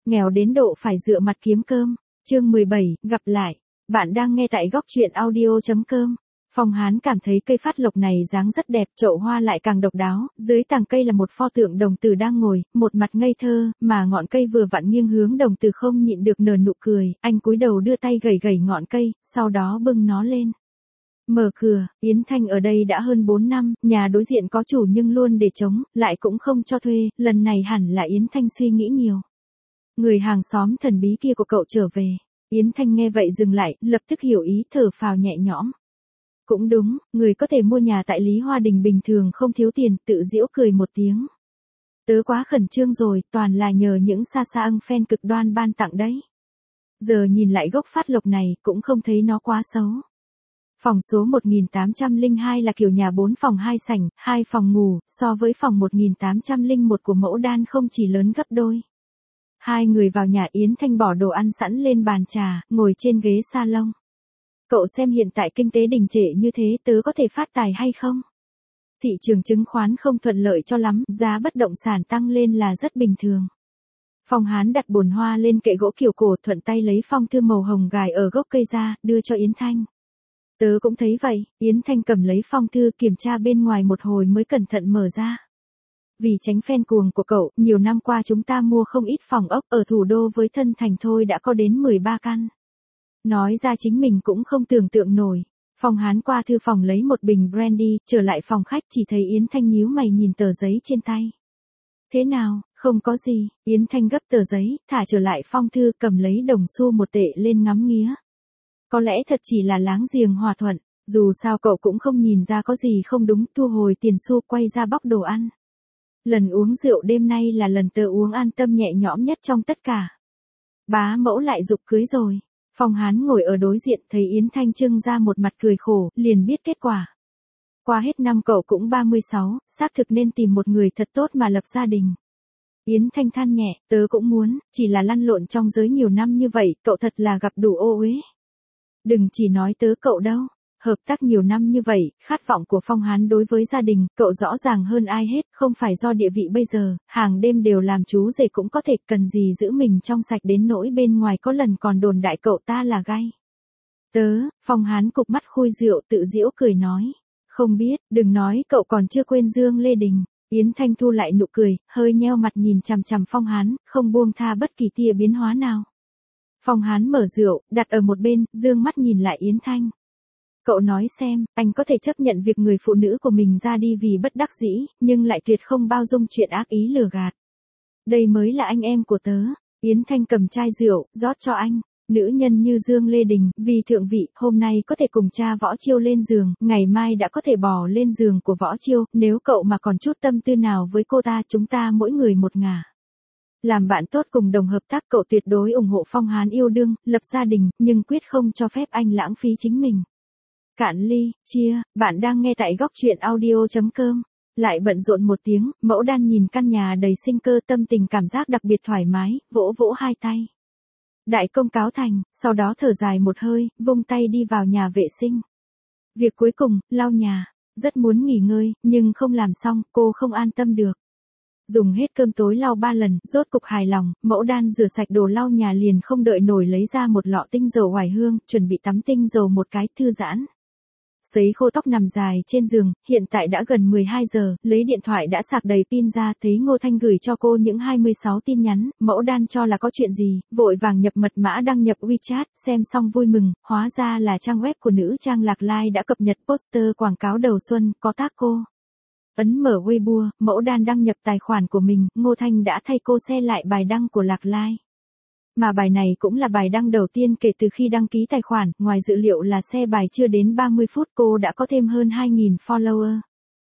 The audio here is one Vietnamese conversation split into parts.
nghèo đến độ phải dựa mặt kiếm cơm. Chương 17, gặp lại. Bạn đang nghe tại góc truyện audio.com. Phong Hán cảm thấy cây phát lộc này dáng rất đẹp, chậu hoa lại càng độc đáo, dưới tàng cây là một pho tượng đồng tử đang ngồi, một mặt ngây thơ, mà ngọn cây vừa vặn nghiêng hướng đồng tử không nhịn được nở nụ cười, anh cúi đầu đưa tay gẩy gẩy ngọn cây, sau đó bưng nó lên. Mở cửa, Yến Thanh ở đây đã hơn 4 năm, nhà đối diện có chủ nhưng luôn để trống, lại cũng không cho thuê, lần này hẳn là Yến Thanh suy nghĩ nhiều. Người hàng xóm thần bí kia của cậu trở về. Yến Thanh nghe vậy dừng lại, lập tức hiểu ý, thở phào nhẹ nhõm. Cũng đúng, người có thể mua nhà tại Lý Hoa Đình bình thường không thiếu tiền, tự giễu cười một tiếng. Tớ quá khẩn trương rồi, toàn là nhờ những sa sa ăng fan cực đoan ban tặng đấy. Giờ nhìn lại gốc phát lộc này, cũng không thấy nó quá xấu. Phòng số 1802 là kiểu nhà 4 phòng 2 sảnh, 2 phòng ngủ, so với phòng 1801 của Mẫu Đan không chỉ lớn gấp đôi. Hai người vào nhà, Yến Thanh bỏ đồ ăn sẵn lên bàn trà, ngồi trên ghế salon. Cậu xem hiện tại kinh tế đình trệ như thế, tớ có thể phát tài hay không? Thị trường chứng khoán không thuận lợi cho lắm, giá bất động sản tăng lên là rất bình thường. Phong Hán đặt bồn hoa lên kệ gỗ kiểu cổ, thuận tay lấy phong thư màu hồng gài ở gốc cây ra, đưa cho Yến Thanh. Tớ cũng thấy vậy. Yến Thanh cầm lấy phong thư, kiểm tra bên ngoài một hồi mới cẩn thận mở ra. Vì tránh fan cuồng của cậu, nhiều năm qua chúng ta mua không ít phòng ốc ở thủ đô, với thân thành thôi đã có đến 13 căn. Nói ra chính mình cũng không tưởng tượng nổi. Phong Hán qua thư phòng lấy một bình brandy, trở lại phòng khách chỉ thấy Yến Thanh nhíu mày nhìn tờ giấy trên tay. Thế nào, không có gì. Yến Thanh gấp tờ giấy, thả trở lại phong thư, cầm lấy đồng xu 1 tệ lên ngắm nghía. Có lẽ thật chỉ là láng giềng hòa thuận, dù sao cậu cũng không nhìn ra có gì không đúng, thu hồi tiền xu quay ra bóc đồ ăn. Lần uống rượu đêm nay là lần tớ uống an tâm nhẹ nhõm nhất trong tất cả. Bá mẫu lại giục cưới rồi. Phong Hán ngồi ở đối diện thấy Yến Thanh trưng ra một mặt cười khổ, liền biết kết quả. Qua hết năm cậu cũng 36, xác thực nên tìm một người thật tốt mà lập gia đình. Yến Thanh than nhẹ, tớ cũng muốn, chỉ là lăn lộn trong giới nhiều năm như vậy, cậu thật là gặp đủ ô uế. Đừng chỉ nói tớ cậu đâu. Hợp tác nhiều năm như vậy, khát vọng của Phong Hán đối với gia đình, cậu rõ ràng hơn ai hết, không phải do địa vị bây giờ, hàng đêm đều làm chú rể cũng có thể, cần gì giữ mình trong sạch đến nỗi bên ngoài có lần còn đồn đại cậu ta là gay. Phong Hán cụp mắt khui rượu tự giễu cười nói. Không biết, đừng nói cậu còn chưa quên Dương Lê Đình. Yến Thanh thu lại nụ cười, hơi nheo mặt nhìn chằm chằm Phong Hán, không buông tha bất kỳ tia biến hóa nào. Phong Hán mở rượu, đặt ở một bên, dương mắt nhìn lại Yến Thanh. Cậu nói xem, anh có thể chấp nhận việc người phụ nữ của mình ra đi vì bất đắc dĩ, nhưng lại tuyệt không bao dung chuyện ác ý lừa gạt. Đây mới là anh em của tớ. Yến Thanh cầm chai rượu, rót cho anh. Nữ nhân như Dương Lê Đình, vì thượng vị, hôm nay có thể cùng cha Võ Chiêu lên giường, ngày mai đã có thể bò lên giường của Võ Chiêu, nếu cậu mà còn chút tâm tư nào với cô ta, chúng ta mỗi người một ngả. Làm bạn tốt cùng đồng hợp tác, cậu tuyệt đối ủng hộ Phong Hán yêu đương, lập gia đình, nhưng quyết không cho phép anh lãng phí chính mình. Cạn ly, chia, bạn đang nghe tại góc truyện audio.com. Lại bận rộn một tiếng, Mẫu Đan nhìn căn nhà đầy sinh cơ, tâm tình cảm giác đặc biệt thoải mái, vỗ vỗ hai tay. Đại công cáo thành, sau đó thở dài một hơi, vung tay đi vào nhà vệ sinh. Việc cuối cùng, lau nhà. Rất muốn nghỉ ngơi, nhưng không làm xong, cô không an tâm được. Dùng hết cơm tối lau 3 lần, rốt cục hài lòng, Mẫu Đan rửa sạch đồ lau nhà liền không đợi nổi lấy ra một lọ tinh dầu oải hương, chuẩn bị tắm tinh dầu một cái, thư giãn. Sấy khô tóc nằm dài trên giường, hiện tại đã gần 12 giờ, lấy điện thoại đã sạc đầy pin ra, thấy Ngô Thanh gửi cho cô những 26 tin nhắn, Mẫu Đan cho là có chuyện gì, vội vàng nhập mật mã đăng nhập WeChat, xem xong vui mừng, hóa ra là trang web của nữ trang Lạc Lai đã cập nhật poster quảng cáo đầu xuân, có tác cô. Ấn mở Weibo, Mẫu Đan đăng nhập tài khoản của mình, Ngô Thanh đã thay cô share lại bài đăng của Lạc Lai. Mà bài này cũng là bài đăng đầu tiên kể từ khi đăng ký tài khoản, ngoài dự liệu là share bài chưa đến 30 phút cô đã có thêm hơn 2.000 follower.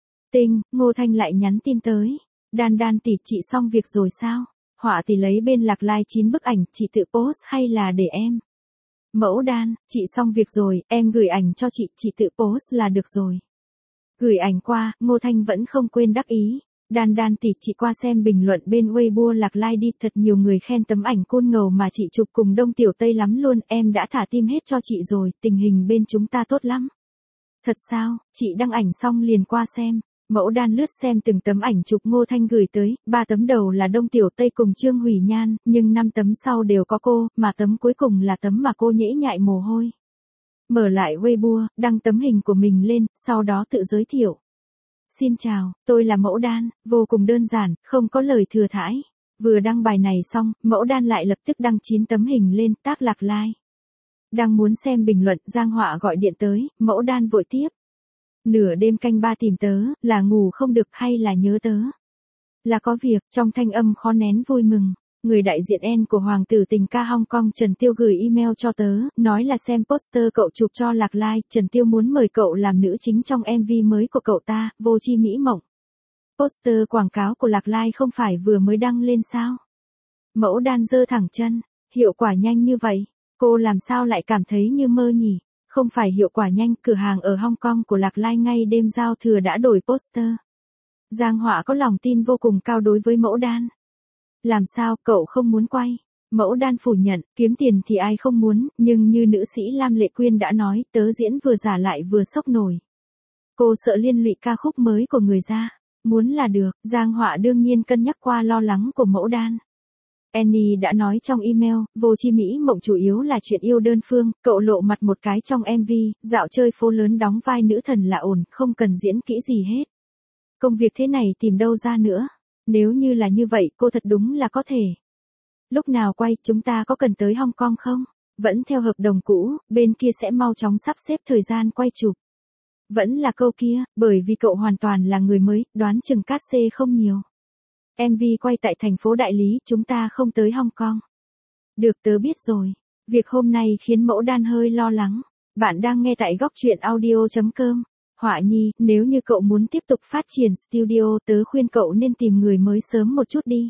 Ngô Thanh lại nhắn tin tới. Đan tỷ, chị xong việc rồi sao? Họa tỷ lấy bên Lạc Lai 9 bức ảnh, chị tự post hay là để em? Mẫu Đan, chị xong việc rồi, em gửi ảnh cho chị tự post là được rồi. Gửi ảnh qua, Ngô Thanh vẫn không quên đắc ý. Đan tỷ, chị qua xem bình luận bên Weibo Lạc Lai đi, thật nhiều người khen tấm ảnh côn ngầu mà chị chụp cùng Đông Tiểu Tây lắm luôn, em đã thả tim hết cho chị rồi, tình hình bên chúng ta tốt lắm. Thật sao, chị đăng ảnh xong liền qua xem. Mẫu đan lướt xem từng tấm ảnh chụp Ngô Thanh gửi tới, 3 tấm đầu là Đông Tiểu Tây cùng Trương Hủy Nhan, nhưng 5 tấm sau đều có cô, mà tấm cuối cùng là tấm mà cô nhễ nhại mồ hôi. Mở lại Weibo, đăng tấm hình của mình lên, sau đó tự giới thiệu. Xin chào, tôi là Mẫu Đan, vô cùng đơn giản, không có lời thừa thãi. Vừa đăng bài này xong, Mẫu Đan lại lập tức đăng 9 tấm hình lên, tác Lạc Lai. Đang muốn xem bình luận, Giang Họa gọi điện tới, Mẫu Đan vội tiếp. Nửa đêm canh 3 tìm tớ, là ngủ không được hay là nhớ tớ? Là có việc, trong thanh âm khó nén vui mừng. Người đại diện N của Hoàng tử tình ca Hong Kong Trần Tiêu gửi email cho tớ, nói là xem poster cậu chụp cho Lạc Lai, Trần Tiêu muốn mời cậu làm nữ chính trong MV mới của cậu ta, Vô Chi Mỹ Mộng. Poster quảng cáo của Lạc Lai không phải vừa mới đăng lên sao? Mẫu Đan giơ thẳng chân, hiệu quả nhanh như vậy, cô làm sao lại cảm thấy như mơ nhỉ? Không phải hiệu quả nhanh, cửa hàng ở Hong Kong của Lạc Lai ngay đêm giao thừa đã đổi poster. Giang Họa có lòng tin vô cùng cao đối với Mẫu Đan. Làm sao, cậu không muốn quay? Mẫu Đan phủ nhận, kiếm tiền thì ai không muốn, nhưng như nữ sĩ Lam Lệ Quyên đã nói, tớ diễn vừa giả lại vừa sốc nổi. Cô sợ liên lụy ca khúc mới của người ra. Muốn là được, Giang Họa đương nhiên cân nhắc qua lo lắng của Mẫu Đan. Annie đã nói trong email, Vô Chi Mỹ Mộng chủ yếu là chuyện yêu đơn phương, cậu lộ mặt một cái trong MV, dạo chơi phố lớn đóng vai nữ thần là ổn, không cần diễn kỹ gì hết. Công việc thế này tìm đâu ra nữa. Nếu như là như vậy, cô thật đúng là có thể. Lúc nào quay, chúng ta có cần tới Hong Kong không? Vẫn theo hợp đồng cũ, bên kia sẽ mau chóng sắp xếp thời gian quay chụp. Vẫn là câu kia, bởi vì cậu hoàn toàn là người mới, đoán chừng cát xê không nhiều. MV quay tại thành phố Đại Lý, chúng ta không tới Hong Kong. Được, tớ biết rồi. Việc hôm nay khiến Mẫu Đan hơi lo lắng. Bạn đang nghe tại góc truyện audio.com. Họa Nhi, nếu như cậu muốn tiếp tục phát triển studio, tớ khuyên cậu nên tìm người mới sớm một chút đi.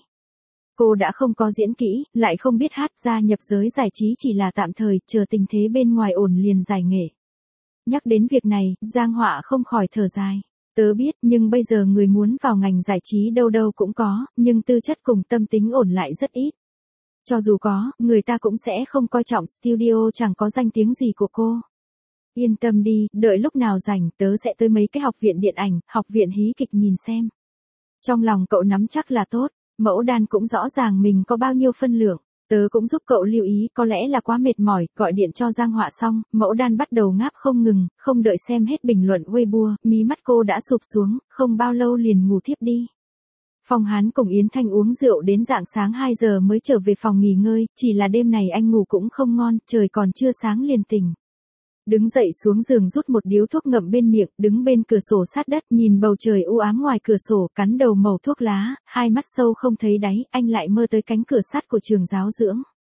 Cô đã không có diễn kỹ, lại không biết hát, gia nhập giới giải trí chỉ là tạm thời, chờ tình thế bên ngoài ổn liền giải nghệ. Nhắc đến việc này, Giang Họa không khỏi thở dài. Tớ biết, nhưng bây giờ người muốn vào ngành giải trí đâu đâu cũng có, nhưng tư chất cùng tâm tính ổn lại rất ít. Cho dù có, người ta cũng sẽ không coi trọng studio chẳng có danh tiếng gì của cô. Yên tâm đi, đợi lúc nào rảnh, tớ sẽ tới mấy cái học viện điện ảnh, học viện hí kịch nhìn xem. Trong lòng cậu nắm chắc là tốt, Mẫu Đan cũng rõ ràng mình có bao nhiêu phân lượng. Tớ cũng giúp cậu lưu ý, có lẽ là quá mệt mỏi, gọi điện cho Giang Họa xong, Mẫu Đan bắt đầu ngáp không ngừng, không đợi xem hết bình luận Weibo, mí mắt cô đã sụp xuống, không bao lâu liền ngủ thiếp đi. Phong Hán cùng Yến Thanh uống rượu đến rạng sáng 2 giờ mới trở về phòng nghỉ ngơi, chỉ là đêm này anh ngủ cũng không ngon, trời còn chưa sáng liền tỉnh. Đứng dậy xuống giường rút một điếu thuốc ngậm bên miệng, đứng bên cửa sổ sát đất, nhìn bầu trời u ám ngoài cửa sổ, cắn đầu mẩu thuốc lá, hai mắt sâu không thấy đáy, anh lại mơ tới cánh cửa sắt của trường giáo dưỡng.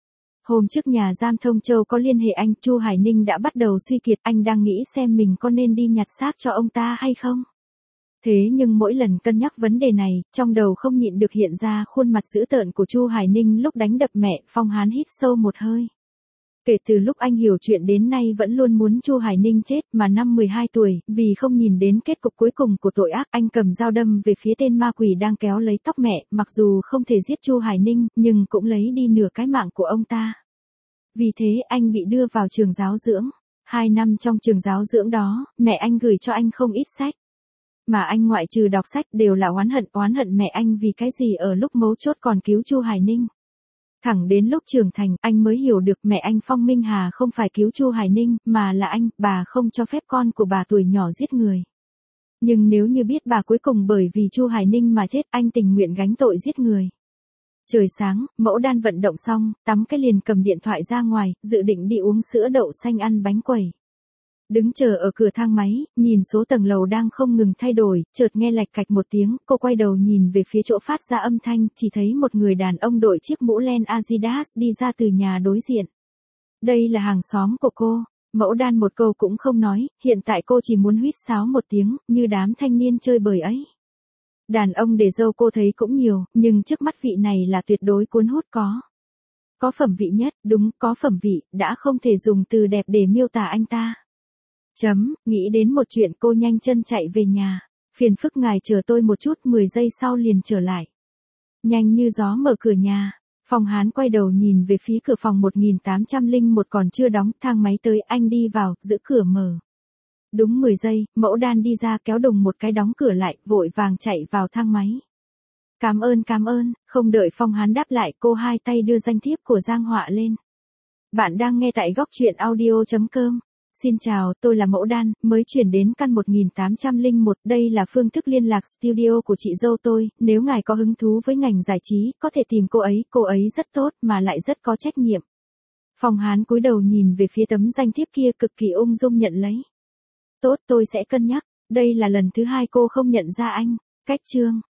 Hôm trước nhà giam Thông Châu có liên hệ anh, Chu Hải Ninh đã bắt đầu suy kiệt, anh đang nghĩ xem mình có nên đi nhặt xác cho ông ta hay không. Thế nhưng mỗi lần cân nhắc vấn đề này, trong đầu không nhịn được hiện ra khuôn mặt dữ tợn của Chu Hải Ninh lúc đánh đập mẹ, Phong Hán hít sâu một hơi. Kể từ lúc anh hiểu chuyện đến nay vẫn luôn muốn Chu Hải Ninh chết, mà năm 12 tuổi, vì không nhìn đến kết cục cuối cùng của tội ác, anh cầm dao đâm về phía tên ma quỷ đang kéo lấy tóc mẹ, mặc dù không thể giết Chu Hải Ninh, nhưng cũng lấy đi nửa cái mạng của ông ta. Vì thế anh bị đưa vào trường giáo dưỡng. 2 năm trong trường giáo dưỡng đó, mẹ anh gửi cho anh không ít sách. Mà anh ngoại trừ đọc sách đều là oán hận mẹ anh vì cái gì ở lúc mấu chốt còn cứu Chu Hải Ninh. Thẳng đến lúc trưởng thành, anh mới hiểu được mẹ anh Phong Minh Hà không phải cứu Chu Hải Ninh, mà là bà không cho phép con của bà tuổi nhỏ giết người. Nhưng nếu như biết bà cuối cùng bởi vì Chu Hải Ninh mà chết, anh tình nguyện gánh tội giết người. Trời sáng, Mẫu Đan vận động xong, tắm cái liền cầm điện thoại ra ngoài, dự định đi uống sữa đậu xanh ăn bánh quẩy. Đứng chờ ở cửa thang máy, nhìn số tầng lầu đang không ngừng thay đổi, chợt nghe lạch cạch một tiếng, cô quay đầu nhìn về phía chỗ phát ra âm thanh, chỉ thấy một người đàn ông đội chiếc mũ len Adidas đi ra từ nhà đối diện. Đây là hàng xóm của cô. Mẫu Đan một câu cũng không nói, hiện tại cô chỉ muốn huýt sáo một tiếng, như đám thanh niên chơi bời ấy. Đàn ông để dâu cô thấy cũng nhiều, nhưng trước mắt vị này là tuyệt đối cuốn hút có. Có phẩm vị nhất, đúng, có phẩm vị, đã không thể dùng từ đẹp để miêu tả anh ta. Nghĩ đến một chuyện cô nhanh chân chạy về nhà. Phiền phức ngài chờ tôi một chút, 10 giây sau liền trở lại. Nhanh như gió mở cửa nhà. Phong Hán quay đầu nhìn về phía cửa phòng 1801 còn chưa đóng, thang máy tới, anh đi vào, giữ cửa mở. Đúng 10 giây, mẫu đan đi ra kéo đùng một cái đóng cửa lại, vội vàng chạy vào thang máy. Cảm ơn, không đợi Phong Hán đáp lại, cô hai tay đưa danh thiếp của Giang Họa lên. Bạn đang nghe tại góc truyện audio.com. Xin chào, tôi là Mẫu Đan, mới chuyển đến căn 1801, đây là phương thức liên lạc studio của chị dâu tôi, nếu ngài có hứng thú với ngành giải trí, có thể tìm cô ấy rất tốt mà lại rất có trách nhiệm. Phong Hán cúi đầu nhìn về phía tấm danh thiếp kia cực kỳ ung dung nhận lấy. Tốt, tôi sẽ cân nhắc, đây là lần thứ hai cô không nhận ra anh. Cách chương.